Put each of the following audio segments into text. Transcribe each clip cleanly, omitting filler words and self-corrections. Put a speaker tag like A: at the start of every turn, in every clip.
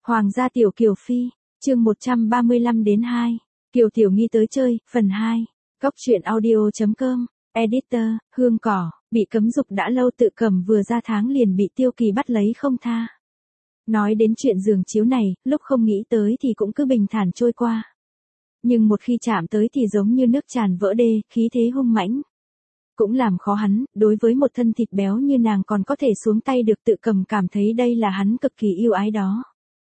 A: Hoàng gia tiểu Kiều Phi, chương 135 đến 2. Kiều Tiểu Nghi tới chơi, phần 2. Góc truyện audio.com, editor, Hương Cỏ, bị cấm dục đã lâu Tự Cầm vừa ra tháng liền bị Tiêu Kỳ bắt lấy không tha. Nói đến chuyện giường chiếu này, lúc không nghĩ tới thì cũng cứ bình thản trôi qua. Nhưng một khi chạm tới thì giống như nước tràn vỡ đê, khí thế hung mãnh. Cũng làm khó hắn, đối với một thân thịt béo như nàng còn có thể xuống tay được. Tự Cầm cảm thấy đây là hắn cực kỳ yêu ái đó.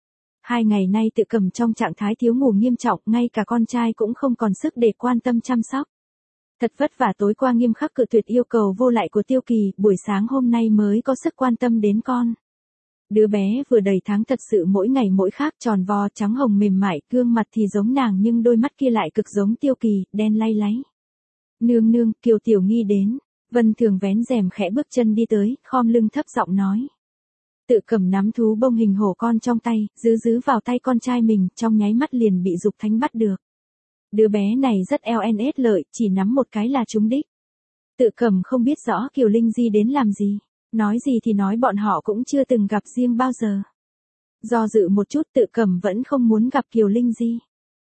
A: 2 ngày nay Tự Cầm trong trạng thái thiếu ngủ nghiêm trọng, ngay cả con trai cũng không còn sức để quan tâm chăm sóc. Thật vất vả tối qua nghiêm khắc cự tuyệt yêu cầu vô lại của Tiêu Kỳ, buổi sáng hôm nay mới có sức quan tâm đến con. Đứa bé vừa đầy tháng thật sự mỗi ngày mỗi khác, tròn vo, trắng hồng mềm mại, gương mặt thì giống nàng nhưng đôi mắt kia lại cực giống Tiêu Kỳ, đen lay láy. Nương nương, Kiều Tiểu Nghi đến. Vân Thường vén rèm khẽ bước chân đi tới, khom lưng thấp giọng nói. Tự Cầm nắm thú bông hình hổ con trong tay, giữ vào tay con trai mình, trong nháy mắt liền bị Dục Thánh bắt được. Đứa bé này rất LNS lợi, chỉ nắm một cái là trúng đích. Tự Cầm không biết rõ Kiều Linh Di đến làm gì, nói gì thì nói bọn họ cũng chưa từng gặp riêng bao giờ. Do dự một chút Tự Cầm vẫn không muốn gặp Kiều Linh Di.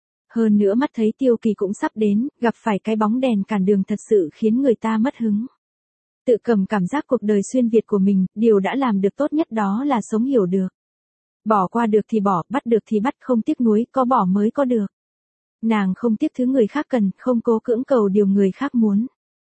A: Hơn nữa mắt thấy Tiêu Kỳ cũng sắp đến, gặp phải cái bóng đèn cản đường thật sự khiến người ta mất hứng. Tự Cầm cảm giác cuộc đời xuyên Việt của mình, điều đã làm được tốt nhất đó là sống hiểu được. Bỏ qua được thì bỏ, bắt được thì bắt, không tiếc nuối, có bỏ mới có được. Nàng không tiếc thứ người khác cần, không cố cưỡng cầu điều người khác muốn.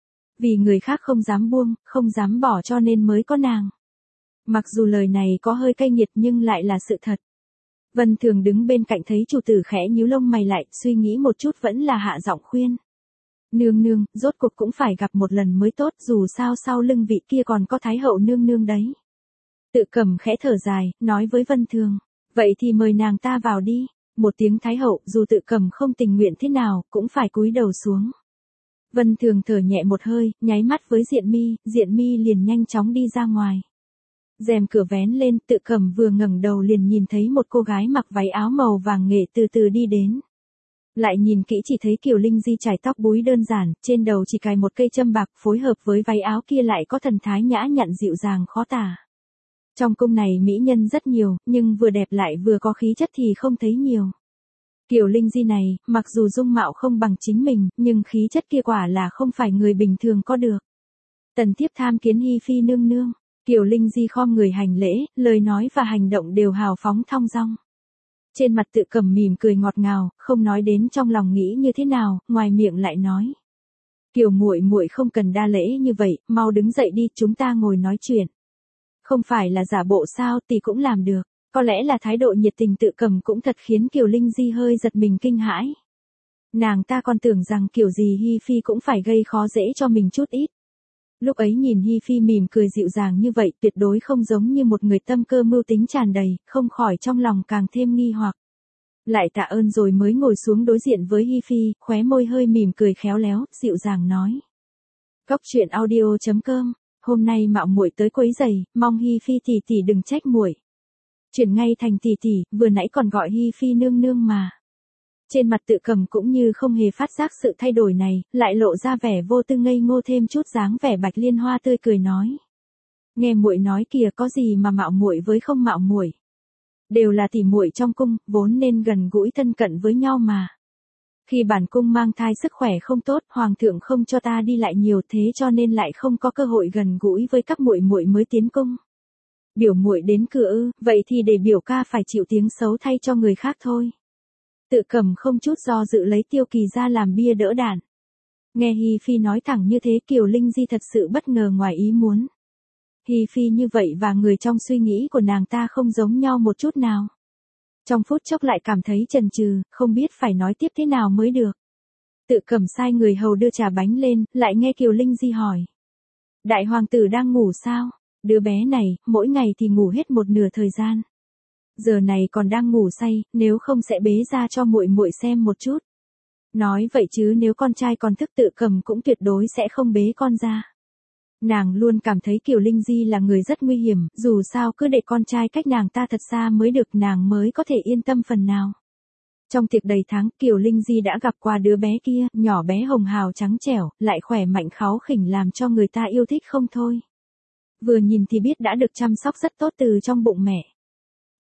A: Vì người khác không dám buông, không dám bỏ cho nên mới có nàng. Mặc dù lời này có hơi cay nghiệt nhưng lại là sự thật. Vân Thường đứng bên cạnh thấy chủ tử khẽ nhíu lông mày lại, suy nghĩ một chút vẫn là hạ giọng khuyên. Nương nương, rốt cuộc cũng phải gặp một lần mới tốt, dù sao sau lưng vị kia còn có Thái hậu nương nương đấy. Tự Cầm khẽ thở dài, nói với Vân Thường, vậy thì mời nàng ta vào đi. Một tiếng Thái hậu, dù Tự Cầm không tình nguyện thế nào, cũng phải cúi đầu xuống. Vân Thường thở nhẹ một hơi, nháy mắt với Diện Mi liền nhanh chóng đi ra ngoài. Rèm cửa vén lên, Tự Cầm vừa ngẩng đầu liền nhìn thấy một cô gái mặc váy áo màu vàng nghệ từ từ đi đến. Lại nhìn kỹ chỉ thấy Kiều Linh Di trải tóc búi đơn giản, trên đầu chỉ cài một cây châm bạc, phối hợp với váy áo kia lại có thần thái nhã nhặn dịu dàng khó tả. Trong cung này mỹ nhân rất nhiều, nhưng vừa đẹp lại vừa có khí chất thì không thấy nhiều. Kiều Linh Di này, mặc dù dung mạo không bằng chính mình, nhưng khí chất kia quả là không phải người bình thường có được. Tần thiếp tham kiến Hi Phi nương nương. Kiều Linh Di khom người hành lễ, lời nói và hành động đều hào phóng thong dong. Trên mặt Tự Cầm mỉm cười ngọt ngào, không nói đến trong lòng nghĩ như thế nào, ngoài miệng lại nói. Kiều muội muội không cần đa lễ như vậy, mau đứng dậy đi, chúng ta ngồi nói chuyện. Không phải là giả bộ sao, tỷ cũng làm được. Có lẽ là thái độ nhiệt tình Tự Cầm cũng thật khiến Kiều Linh Di hơi giật mình kinh hãi. Nàng ta còn tưởng rằng kiểu gì Hi Phi cũng phải gây khó dễ cho mình chút ít. Lúc ấy nhìn Hi Phi mỉm cười dịu dàng như vậy, tuyệt đối không giống như một người tâm cơ mưu tính tràn đầy, không khỏi trong lòng càng thêm nghi hoặc. Lại tạ ơn rồi mới ngồi xuống đối diện với Hi Phi, khóe môi hơi mỉm cười khéo léo, dịu dàng nói. Góc truyện audio.com, hôm nay mạo muội tới quấy rầy, mong Hi Phi tỷ tỷ đừng trách muội. Chuyển ngay thành tỷ tỷ, vừa nãy còn gọi Hi Phi nương nương mà. Trên mặt Tự Cầm cũng như không hề phát giác sự thay đổi này, lại lộ ra vẻ vô tư ngây ngô thêm chút dáng vẻ Bạch Liên Hoa tươi cười nói. Nghe muội nói kìa, có gì mà mạo muội với không mạo muội. Đều là tỷ muội trong cung, vốn nên gần gũi thân cận với nhau mà. Khi bản cung mang thai sức khỏe không tốt, hoàng thượng không cho ta đi lại nhiều, thế cho nên lại không có cơ hội gần gũi với các muội muội mới tiến cung. Biểu muội đến cửa ư, vậy thì để biểu ca phải chịu tiếng xấu thay cho người khác thôi. Tự Cầm không chút do dự lấy Tiêu Kỳ ra làm bia đỡ đạn. Nghe Hi Phi nói thẳng như thế, Kiều Linh Di thật sự bất ngờ ngoài ý muốn. Hi Phi như vậy và người trong suy nghĩ của nàng ta không giống nhau một chút nào. Trong phút chốc lại cảm thấy chần chừ, không biết phải nói tiếp thế nào mới được. Tự Cầm sai người hầu đưa trà bánh lên, lại nghe Kiều Linh Di hỏi. Đại hoàng tử đang ngủ sao? Đứa bé này, mỗi ngày thì ngủ hết một nửa thời gian. Giờ này còn đang ngủ say, nếu không sẽ bế ra cho muội muội xem một chút. Nói vậy chứ nếu con trai còn thức Tự Cầm cũng tuyệt đối sẽ không bế con ra. Nàng luôn cảm thấy Kiều Linh Di là người rất nguy hiểm, dù sao cứ để con trai cách nàng ta thật xa mới được, nàng mới có thể yên tâm phần nào. Trong tiệc đầy tháng, Kiều Linh Di đã gặp qua đứa bé kia, nhỏ bé hồng hào trắng trẻo, lại khỏe mạnh kháu khỉnh làm cho người ta yêu thích không thôi. Vừa nhìn thì biết đã được chăm sóc rất tốt từ trong bụng mẹ.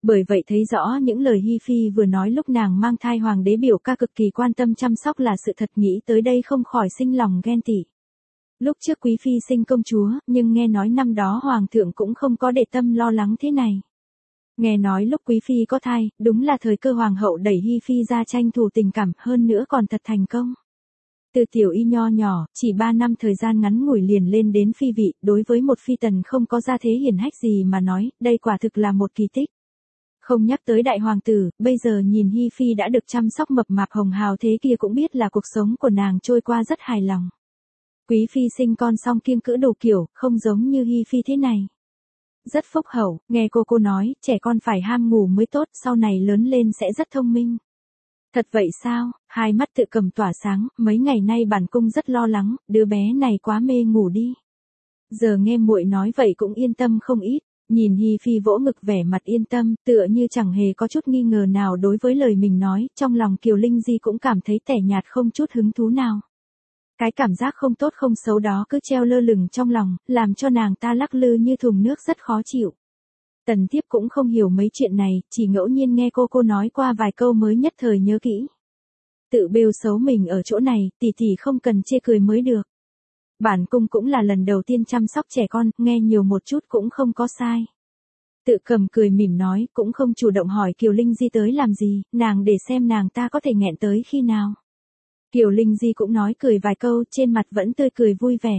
A: Bởi vậy thấy rõ những lời Hi Phi vừa nói lúc nàng mang thai hoàng đế biểu ca cực kỳ quan tâm chăm sóc là sự thật, nghĩ tới đây không khỏi sinh lòng ghen tị. Lúc trước Quý Phi sinh công chúa, nhưng nghe nói năm đó Hoàng thượng cũng không có để tâm lo lắng thế này. Nghe nói lúc Quý Phi có thai, đúng là thời cơ Hoàng hậu đẩy Hi Phi ra tranh thủ tình cảm, hơn nữa còn thật thành công. Từ tiểu y nho nhỏ, chỉ 3 năm thời gian ngắn ngủi liền lên đến phi vị, đối với một phi tần không có gia thế hiển hách gì mà nói, đây quả thực là một kỳ tích. Không nhắc tới đại hoàng tử, bây giờ nhìn Hi Phi đã được chăm sóc mập mạp hồng hào thế kia cũng biết là cuộc sống của nàng trôi qua rất hài lòng. Quý Phi sinh con xong kiêng cữ đủ kiểu, không giống như Hi Phi thế này. Rất phúc hậu, nghe cô nói, trẻ con phải ham ngủ mới tốt, sau này lớn lên sẽ rất thông minh. Thật vậy sao? Hai mắt Tự Cầm tỏa sáng, mấy ngày nay bản cung rất lo lắng, đứa bé này quá mê ngủ đi. Giờ nghe muội nói vậy cũng yên tâm không ít. Nhìn Hi Phi vỗ ngực vẻ mặt yên tâm, tựa như chẳng hề có chút nghi ngờ nào đối với lời mình nói, trong lòng Kiều Linh Di cũng cảm thấy tẻ nhạt không chút hứng thú nào. Cái cảm giác không tốt không xấu đó cứ treo lơ lửng trong lòng, làm cho nàng ta lắc lư như thùng nước rất khó chịu. Tần Thiếp cũng không hiểu mấy chuyện này, chỉ ngẫu nhiên nghe cô nói qua vài câu mới nhất thời nhớ kỹ. Tự bêu xấu mình ở chỗ này, tỷ không cần chê cười mới được. Bản cung cũng là lần đầu tiên chăm sóc trẻ con, nghe nhiều một chút cũng không có sai. Tự Cầm cười mỉm nói, cũng không chủ động hỏi Kiều Linh Di tới làm gì, nàng để xem nàng ta có thể nghẹn tới khi nào. Kiều Linh Di cũng nói cười vài câu, trên mặt vẫn tươi cười vui vẻ.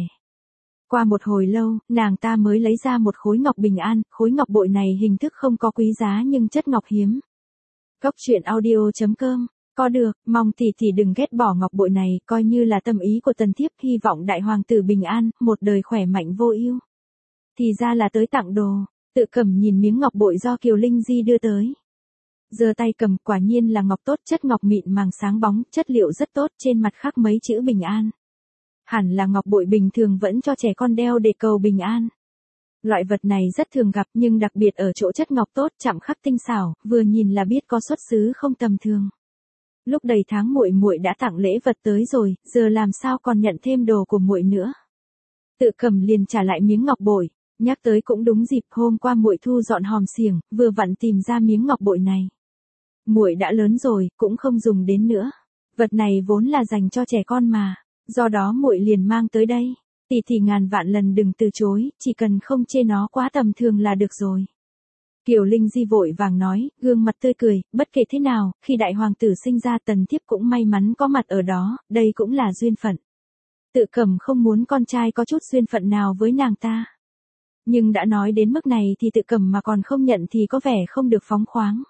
A: Qua một hồi lâu, nàng ta mới lấy ra một khối ngọc bình an, khối ngọc bội này hình thức không có quý giá nhưng chất ngọc hiếm. Góc truyện audio.com. Có được, mong tỷ đừng ghét bỏ ngọc bội này, coi như là tâm ý của Tần Thiếp, hy vọng đại hoàng tử bình an, một đời khỏe mạnh vô ưu. Thì ra là tới tặng đồ. Tự Cầm nhìn miếng ngọc bội do Kiều Linh Di đưa tới. Giơ tay cầm, quả nhiên là ngọc tốt, chất ngọc mịn màng sáng bóng, chất liệu rất tốt, trên mặt khắc mấy chữ bình an. Hẳn là ngọc bội bình thường vẫn cho trẻ con đeo để cầu bình an. Loại vật này rất thường gặp nhưng đặc biệt ở chỗ chất ngọc tốt, chạm khắc tinh xảo, vừa nhìn là biết có xuất xứ không tầm thường. Lúc đầy tháng muội đã tặng lễ vật tới rồi, giờ làm sao còn nhận thêm đồ của muội nữa. Tự Cầm liền trả lại miếng ngọc bội, nhắc tới cũng đúng dịp, hôm qua muội thu dọn hòm xiềng, vừa vặn tìm ra miếng ngọc bội này. Muội đã lớn rồi, cũng không dùng đến nữa. Vật này vốn là dành cho trẻ con mà, do đó muội liền mang tới đây. Tỷ ngàn vạn lần đừng từ chối, chỉ cần không chê nó quá tầm thường là được rồi. Kiều Linh Di vội vàng nói, gương mặt tươi cười, bất kể thế nào, khi đại hoàng tử sinh ra Tần Thiếp cũng may mắn có mặt ở đó, đây cũng là duyên phận. Tự Cầm không muốn con trai có chút duyên phận nào với nàng ta. Nhưng đã nói đến mức này thì Tự Cầm mà còn không nhận thì có vẻ không được phóng khoáng.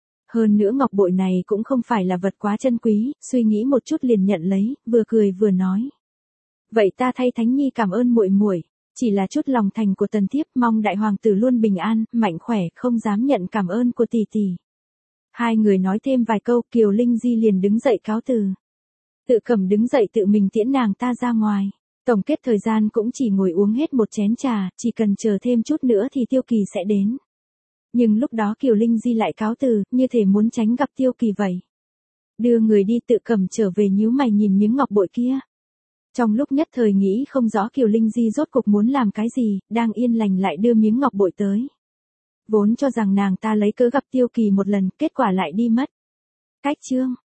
A: Hơn nữa ngọc bội này cũng không phải là vật quá chân quý, suy nghĩ một chút liền nhận lấy, vừa cười vừa nói. Vậy ta thay Thánh Nhi cảm ơn muội, chỉ là chút lòng thành của Tần Thiếp, mong đại hoàng tử luôn bình an, mạnh khỏe, không dám nhận cảm ơn của tỷ. Hai người nói thêm vài câu, Kiều Linh Di liền đứng dậy cáo từ. Tự Cầm đứng dậy tự mình tiễn nàng ta ra ngoài. Tổng kết thời gian cũng chỉ ngồi uống hết một chén trà, chỉ cần chờ thêm chút nữa thì Tiêu Kỳ sẽ đến. Nhưng lúc đó Kiều Linh Di lại cáo từ, như thể muốn tránh gặp Tiêu Kỳ vậy. Đưa người đi, Tự Cầm trở về nhíu mày nhìn miếng ngọc bội kia. Trong lúc nhất thời nghĩ không rõ Kiều Linh Di rốt cuộc muốn làm cái gì, đang yên lành lại đưa miếng ngọc bội tới. Vốn cho rằng nàng ta lấy cớ gặp Tiêu Kỳ một lần, kết quả lại đi mất. Cách chương.